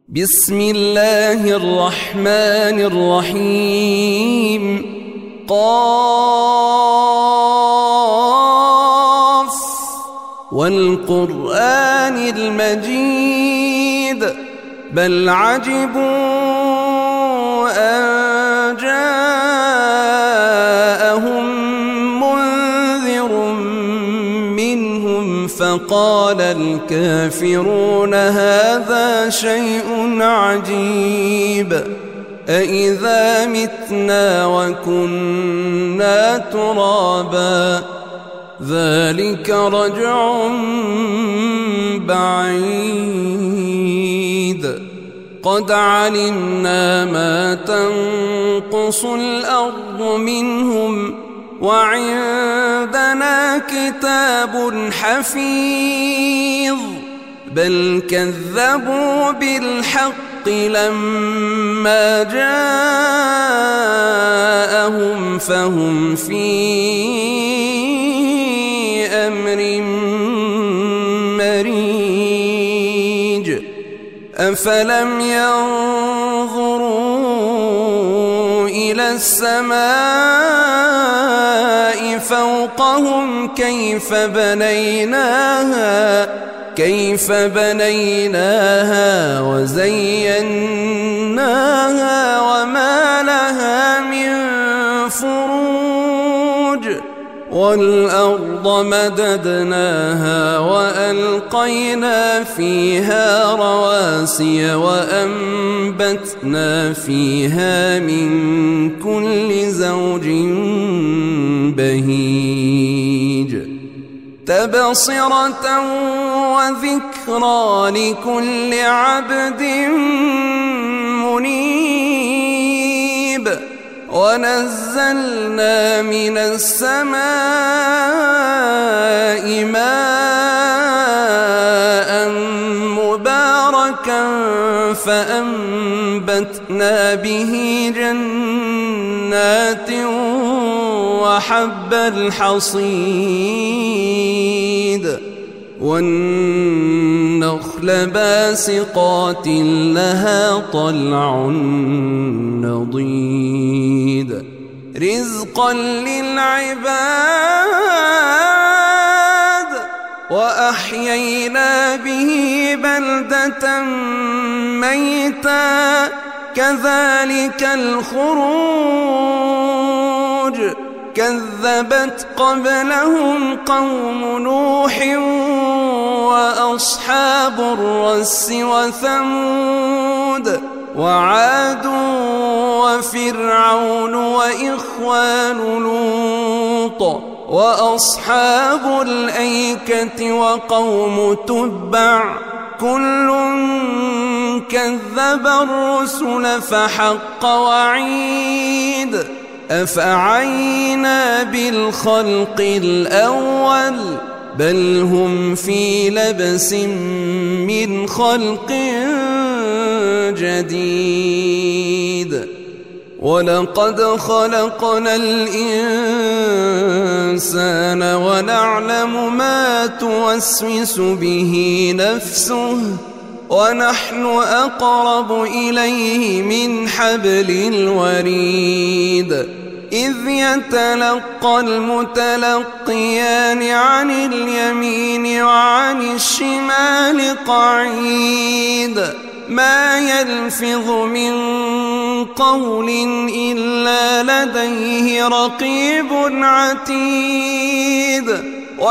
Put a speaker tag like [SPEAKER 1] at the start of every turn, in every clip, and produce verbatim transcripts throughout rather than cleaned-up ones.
[SPEAKER 1] بسم الله الرحمن الرحيم. قاف والقرآن المجيد بل عجبوا أن جاءهم منذر منهم فقال الكافرون هذا شيء عجيب أإذا متنا وكنا ترابا ذلك رجع بعيد قد علمنا ما تنقص الأرض منهم وعندنا كتاب حفيظ بل كذبوا بالحق لما جاءهم فهم في أمر مريج أفلم ينظروا إلى السماء فوقهم كيف بنيناها كيف بنيناها وزيناها وما لها من فروج والأرض مددناها وألقينا فيها رواسي وأنبتنا فيها من كل زوج بهيج تبصرة وذكرى لكل عبد منيب ونزلنا من السماء ماء مباركا فأنبتنا به جنات وحب الحصيد والنخل باسقات لها طلع نضيد رزقا للعباد وأحيينا به بلدة ميتا كذلك الخروج كذبت قبلهم قوم نوح وأصحاب الرس وثمود وعاد وفرعون وإخوان لوط وأصحاب الأيكة وقوم تبع كل كذب الرسل فحق وعيد أفعينا بالخلق الأول بل هم في لبس من خلق جديد ولقد خلقنا الإنسان ونعلم ما توسوس به نفسه ونحن أقرب إليه من حبل الوريد إذ يتلقى المتلقيان عن اليمين وعن الشمال قعيد ما يلفظ من قول إلا لديه رقيب عتيد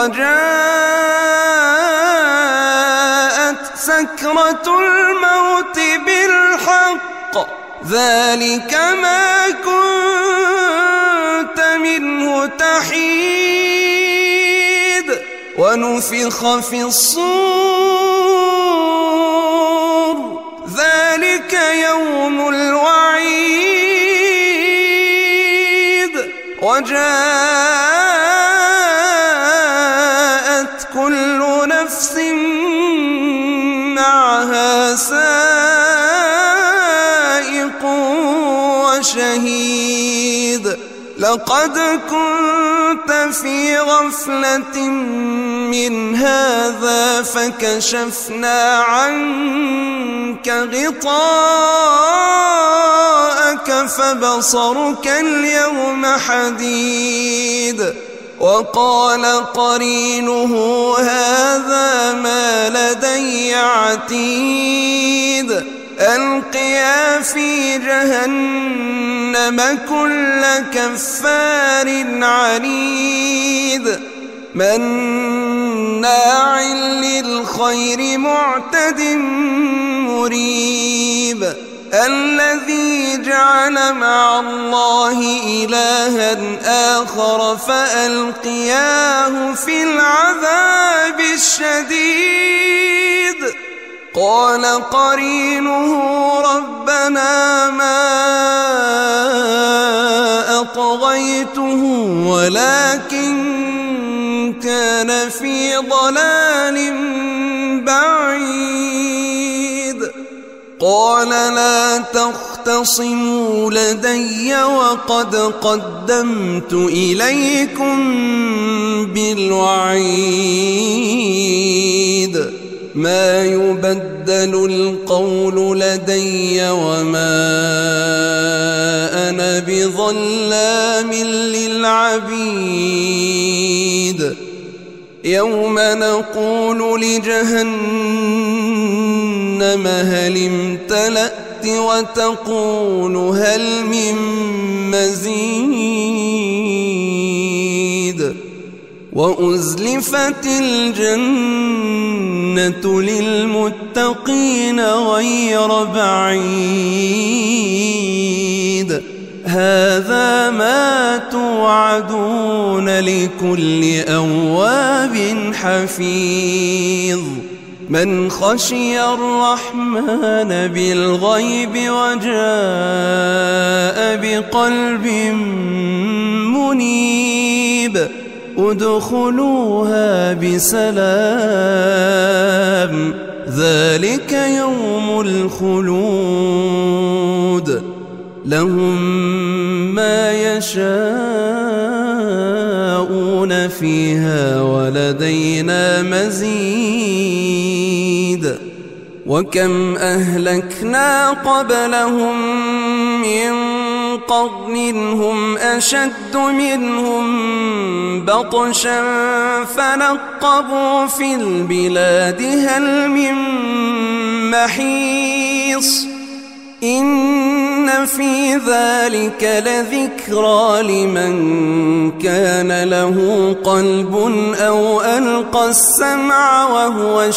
[SPEAKER 1] وجاءت سكرة الموت بالحق ذلك ما كنت منه تحيد ونفخ في الصور ذلك يوم الوعيد وجاءت كل نفس معها سائق وشهيد لقد كنت في غفلة من هذا فكشفنا عنك غطاءك فبصرك اليوم حديد. وقال قرينه هذا ما لدي عتيد. ألقيا في جهنم كل كفار عنيد مناع للخير معتد مريب. الذي جعل مع الله إلها آخر فألقياه في العذاب الشديد. قال قرينه ربنا ما أطغيته ولكن كان في ضلال بعيد. قال لا تختصموا لدي وقد قدمت إليكم بالوعيد. ما يبدل القول لدي وما أنا بظلام للعبيد. يوم نقول لجهنم هل امتلأت وتقول هل من مزيد. وأزلفت الجنة للمتقين غير بعيد. هذا ما توعدون لكل أواب حفيظ. من خشي الرحمن بالغيب وجاء بقلب منيب. ادخلوها بسلام ذلك يوم الخلود. لهم ما يشاءون فيها ولدينا مزيد. وكم أهلكنا قبلهم من قرن هم أشد منهم بطشا فنقبوا في البلاد هل من محيص. إن في ذلك لذكرى لمن كان له قلب أو ألقى السمع وهو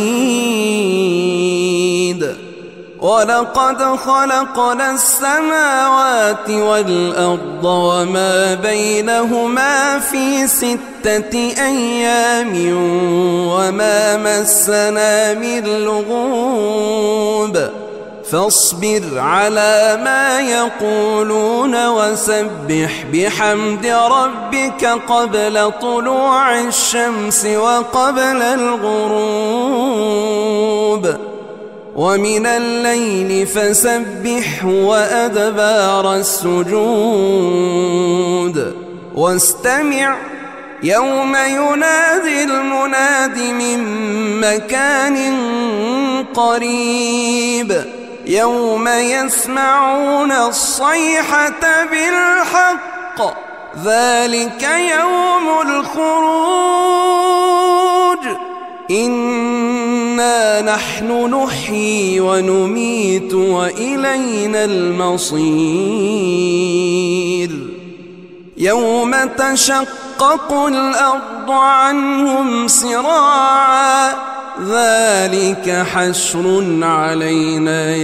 [SPEAKER 1] شهيد. ولقد خلقنا السماوات والأرض وما بينهما في ستة أيام وما مسنا من لغوب. فاصبر على ما يقولون وسبح بحمد ربك قبل طلوع الشمس وقبل الغروب. ومن الليل فسبحه وأدبار السجود. واستمع يوم ينادي المناد من مكان قريب. يوم يسمعون الصيحة بالحق ذلك يوم الخروج. إنا نحن نحيي ونميت وإلينا المصير. يوم تشقق الأرض عنهم سراعا ذلك حشر علينا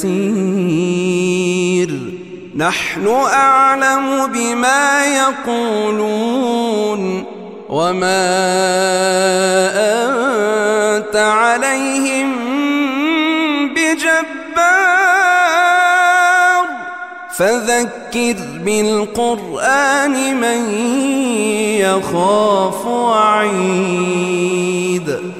[SPEAKER 1] يسير. نحن أعلم بما يقولون وما أنت عليهم بجبار. فذكر بالقرآن من يخاف وعيد.